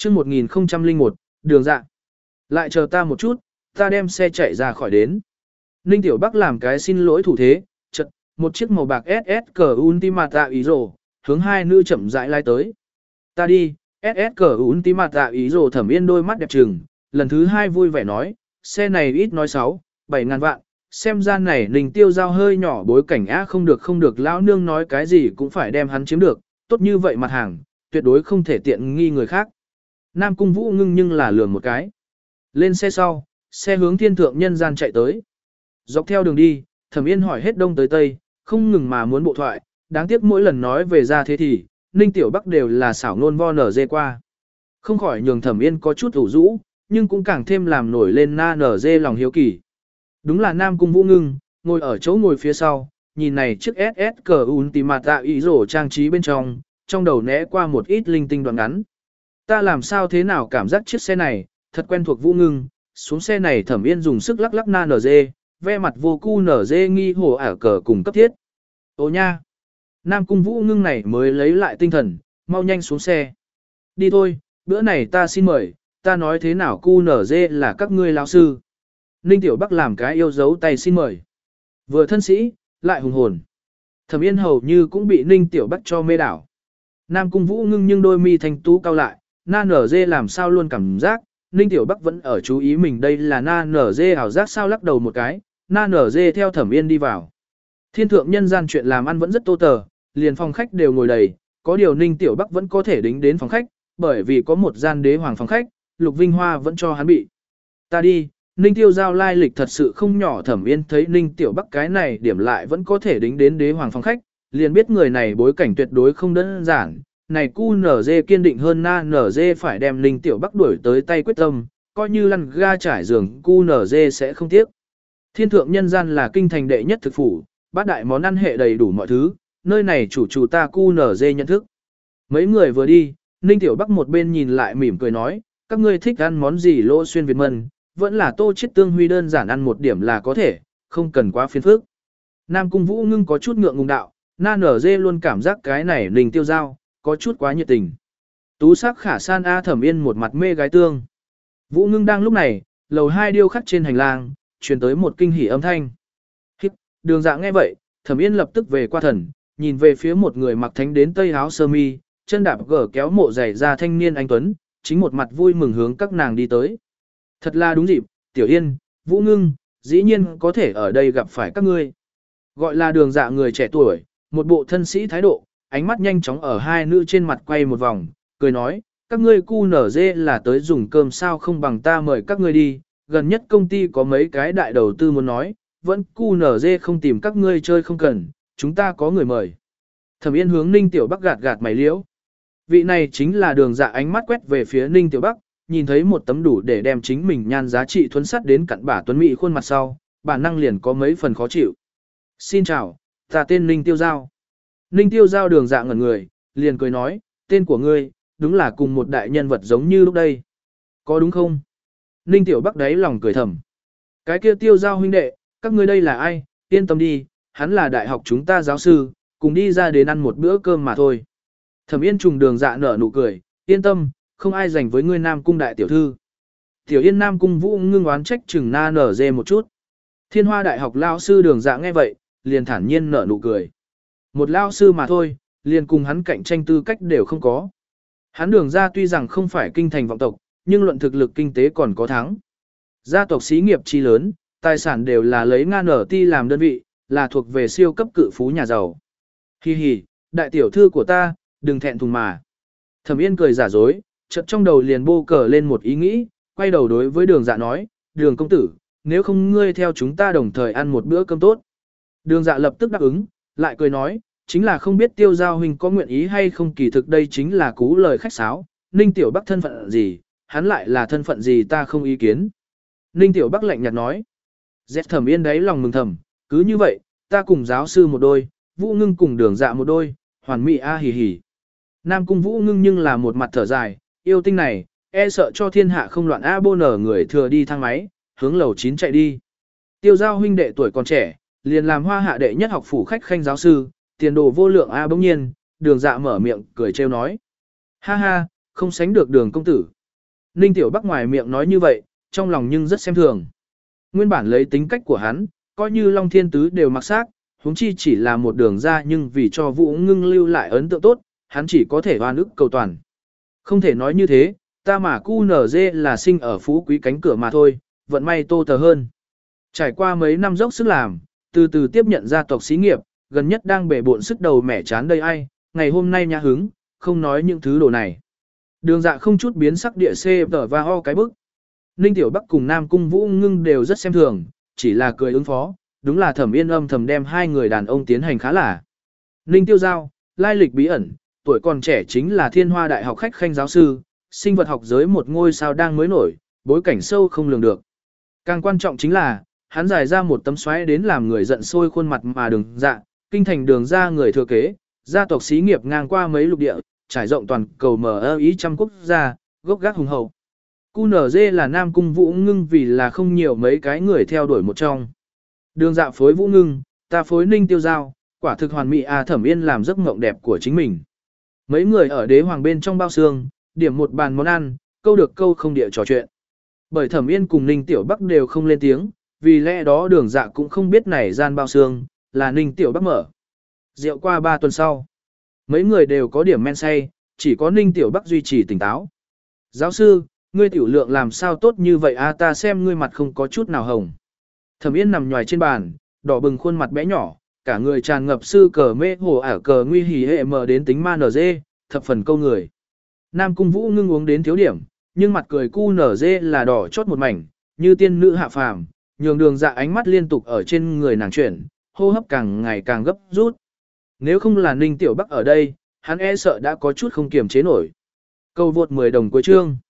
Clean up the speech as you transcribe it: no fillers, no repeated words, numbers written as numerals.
Chương 1001, đường dạ. Lại chờ ta một chút, ta đem xe chạy ra khỏi đến. Ninh Tiểu Bắc làm cái xin lỗi thủ thế, chợt một chiếc màu bạc SS cờ Ultimata ý rồ, hướng hai nữ chậm rãi lái tới. Ta đi, SS cờ Ultimata ý rồ. Thẩm Yên đôi mắt đẹp trừng, lần thứ hai vui vẻ nói, xe này ít nói 6-7 ngàn vạn, xem ra này Ninh Tiêu Giao hơi nhỏ bối cảnh á, không được lão nương nói cái gì cũng phải đem hắn chiếm được, tốt như vậy mặt hàng, tuyệt đối không thể tiện nghi người khác. Nam Cung Vũ ngưng nhưng là lườm một cái. Lên xe sau, xe hướng thiên thượng nhân gian chạy tới. Dọc theo đường đi, Thẩm Yên hỏi hết đông tới tây, không ngừng mà muốn bộ thoại, đáng tiếc mỗi lần nói về ra thế thì, Ninh Tiểu Bắc đều là xảo ngôn vo nở dê qua. Không khỏi nhường Thẩm Yên có chút ủ rũ, nhưng cũng càng thêm làm nổi lên na nở dê lòng hiếu kỳ. Đúng là Nam Cung Vũ ngưng, ngồi ở chỗ ngồi phía sau, nhìn này chiếc SS cờ Ultimata ý rổ trang trí bên trong đầu né qua một ít linh tinh đoạn ngắn. Ta làm sao thế nào cảm giác chiếc xe này, thật quen thuộc Vũ ngưng, xuống xe này Thẩm Yên dùng sức lắc lắc na nở dê, ve mặt vô cu nở dê nghi hồ ả cờ cùng cấp thiết. Ô nha! Nam Cung Vũ ngưng này mới lấy lại tinh thần, mau nhanh xuống xe. Đi thôi, bữa này ta xin mời, ta nói thế nào cu nở dê là các ngươi lão sư. Ninh Tiểu Bắc làm cái yêu dấu tay xin mời. Vừa thân sĩ, lại hùng hồn. Thẩm Yên hầu như cũng bị Ninh Tiểu Bắc cho mê đảo. Nam Cung Vũ ngưng nhưng đôi mi thanh tú cao lại, na nở dê làm sao luôn cảm giác, Ninh Tiểu Bắc vẫn ở chú ý mình đây là na nở dê ảo giác sao, lắc đầu một cái, na nở dê theo Thẩm Yên đi vào. Thiên thượng nhân gian chuyện làm ăn vẫn rất tô tờ, liền phòng khách đều ngồi đầy, có điều Ninh Tiểu Bắc vẫn có thể đính đến phòng khách, bởi vì có một gian đế hoàng phòng khách, Lục Vinh Hoa vẫn cho hắn bị. Ta đi, Ninh Tiêu Giao lai lịch thật sự không nhỏ. Thẩm Yên thấy Ninh Tiểu Bắc cái này điểm lại vẫn có thể đính đến đế hoàng phòng khách, liền biết người này bối cảnh tuyệt đối không đơn giản. Này QNZ kiên định hơn na NZ phải đem Ninh Tiểu Bắc đuổi tới tay quyết tâm, coi như lăn ga trải giường QNZ sẽ không tiếc. Thiên thượng nhân gian là kinh thành đệ nhất thực phủ, bát đại món ăn hệ đầy đủ mọi thứ, nơi này chủ ta QNZ nhận thức. Mấy người vừa đi, Ninh Tiểu Bắc một bên nhìn lại mỉm cười nói, các ngươi thích ăn món gì lô xuyên Việt mân, vẫn là tô chết tương huy đơn giản ăn một điểm là có thể, không cần quá phiền phức. Nam Cung Vũ ngưng có chút ngượng ngùng đạo, na nở dê luôn cảm giác cái này Ninh Tiêu Giao, có chút quá nhiệt tình. Tú sắc khả san A. Thẩm Yên một mặt mê gái tương. Vũ ngưng đang lúc này, lầu 2 điêu khắc trên hành lang, truyền tới một kinh hỉ âm thanh. Đường Dạ nghe vậy, Thẩm Yên lập tức về qua thần, nhìn về phía một người mặc thánh đến tây áo sơ mi, chân đạp gở kéo mộ giày ra thanh niên anh tuấn, chính một mặt vui mừng hướng các nàng đi tới. Thật là đúng dịp, Tiểu Yên, Vũ ngưng, dĩ nhiên có thể ở đây gặp phải các ngươi. Gọi là Đường Dạ người trẻ tuổi, một bộ thân sĩ thái độ, ánh mắt nhanh chóng ở hai nữ trên mặt quay một vòng, cười nói, các ngươi cu nở dê là tới dùng cơm sao không bằng ta mời các ngươi đi, gần nhất công ty có mấy cái đại đầu tư muốn nói, vẫn cu nở dê không tìm các ngươi chơi không cần, chúng ta có người mời. Thẩm Yên hướng Ninh Tiểu Bắc gạt gạt mày liễu. Vị này chính là Đường Dạ, ánh mắt quét về phía Ninh Tiểu Bắc, nhìn thấy một tấm đủ để đem chính mình nhan giá trị thuấn sắt đến cặn bả tuấn mỹ khuôn mặt sau, bản năng liền có mấy phần khó chịu. Xin chào, ta tên Ninh Tiêu Giao. Ninh Tiêu Giao Đường Dạ ngẩn người, liền cười nói, tên của ngươi, đúng là cùng một đại nhân vật giống như lúc đây. Có đúng không? Ninh Tiểu Bắc đáy lòng cười thầm. Cái kia Tiêu Giao huynh đệ, các ngươi đây là ai? Yên tâm đi, hắn là đại học chúng ta giáo sư, cùng đi ra đến ăn một bữa cơm mà thôi. Thẩm Yên trùng Đường Dạ nở nụ cười, yên tâm, không ai dành với ngươi Nam Cung đại tiểu thư. Tiểu Yên Nam Cung Vũ ngưng oán trách chừng na nở dê một chút. Thiên Hoa đại học lao sư Đường Dạ nghe vậy, liền thản nhiên nở nụ cười. Một lao sư mà thôi, liền cùng hắn cạnh tranh tư cách đều không có. Hắn Đường Ra tuy rằng không phải kinh thành vọng tộc, nhưng luận thực lực kinh tế còn có thắng. Gia tộc xí nghiệp chi lớn, tài sản đều là lấy Nga nở ti làm đơn vị, là thuộc về siêu cấp cự phú nhà giàu. Hi hi, đại tiểu thư của ta, đừng thẹn thùng mà. Thẩm Yên cười giả dối, chợt trong đầu liền bô cờ lên một ý nghĩ, quay đầu đối với Đường Dạ nói, Đường công tử, nếu không ngươi theo chúng ta đồng thời ăn một bữa cơm tốt. Đường Dạ lập tức đáp ứng, lại cười nói, chính là không biết Tiêu Giao huynh có nguyện ý hay không, kỳ thực đây chính là cú lời khách sáo, Ninh Tiểu Bắc thân phận gì, hắn lại là thân phận gì ta không ý kiến. Ninh Tiểu Bắc lạnh nhạt nói, dẹp. Thẩm Yên đáy lòng mừng thầm, cứ như vậy, ta cùng giáo sư một đôi, Vũ ngưng cùng Đường Dạ một đôi, hoàn mỹ a hì hì. Nam Cung Vũ ngưng nhưng là một mặt thở dài, yêu tinh này, e sợ cho thiên hạ không loạn a bô nở người thừa đi thang máy, hướng lầu 9 chạy đi. Tiêu Giao huynh đệ tuổi còn trẻ, liền làm Hoa hạ đệ nhất học phủ khách khanh giáo sư, tiền đồ vô lượng a. Bỗng nhiên, Đường Dạ mở miệng cười trêu nói. Ha ha, không sánh được Đường công tử. Ninh Tiểu Bắc ngoài miệng nói như vậy, trong lòng nhưng rất xem thường. Nguyên bản lấy tính cách của hắn, coi như Long Thiên Tứ đều mặc xác, huống chi chỉ là một đường ra, nhưng vì cho Vũ Ngưng lưu lại ấn tượng tốt, hắn chỉ có thể oan ức cầu toàn. Không thể nói như thế, ta mà QNZ là sinh ở phú quý cánh cửa mà thôi, vận may tô tờ hơn. Trải qua mấy năm dốc sức làm, từ từ tiếp nhận gia tộc xí nghiệp, gần nhất đang bể bộn sức đầu mẻ chán đây ai, ngày hôm nay nhã hứng, không nói những thứ đồ này. Đường Dạ không chút biến sắc địa xê tờ và ho cái bức. Ninh Tiểu Bắc cùng Nam Cung Vũ Ngưng đều rất xem thường, chỉ là cười ứng phó, đúng là Thẩm Yên âm thầm đem hai người đàn ông tiến hành khá là. Ninh Tiêu Giao, lai lịch bí ẩn, tuổi còn trẻ chính là Thiên Hoa Đại học khách khanh giáo sư, sinh vật học giới một ngôi sao đang mới nổi, bối cảnh sâu không lường được. Càng quan trọng chính là, hắn giải ra một tấm xoáy đến làm người giận sôi khuôn mặt mà Đường Dạ, kinh thành Đường ra người thừa kế, gia tộc xí nghiệp ngang qua mấy lục địa, trải rộng toàn cầu mở ý trăm quốc gia, gốc gác hùng hậu. QNZ là Nam Cung Vũ Ngưng vì là không nhiều mấy cái người theo đuổi một trong. Đường Dạ phối Vũ Ngưng, ta phối Ninh Tiêu Giao, quả thực hoàn mỹ Thẩm Yên làm giấc mộng đẹp của chính mình. Mấy người ở đế hoàng bên trong bao xương, điểm một bàn món ăn, câu được câu không địa trò chuyện. Bởi Thẩm Yên cùng Ninh Tiểu Bắc đều không lên tiếng, vì lẽ đó Đường Dạ cũng không biết này gian bao xương, là Ninh Tiểu Bắc mở. Rượu qua 3 tuần sau, mấy người đều có điểm men say, chỉ có Ninh Tiểu Bắc duy trì tỉnh táo. Giáo sư, ngươi tiểu lượng làm sao tốt như vậy ta xem ngươi mặt không có chút nào hồng. Thẩm Yên nằm nhòi trên bàn, đỏ bừng khuôn mặt bé nhỏ, cả người tràn ngập sư cờ mê hồ ả cờ nguy hỉ hệ mờ đến tính ma nở dê, thập phần câu người. Nam Cung Vũ Ngưng uống đến thiếu điểm, nhưng mặt cười cu nở dê là đỏ chót một mảnh, như tiên nữ hạ phàm, nhường Đường Dạ ánh mắt liên tục ở trên người nàng chuyển, hô hấp càng ngày càng gấp rút. Nếu không là Ninh Tiểu Bắc ở đây, hắn e sợ đã có chút không kiềm chế nổi. Câu vượt 10 đồng cuối chương.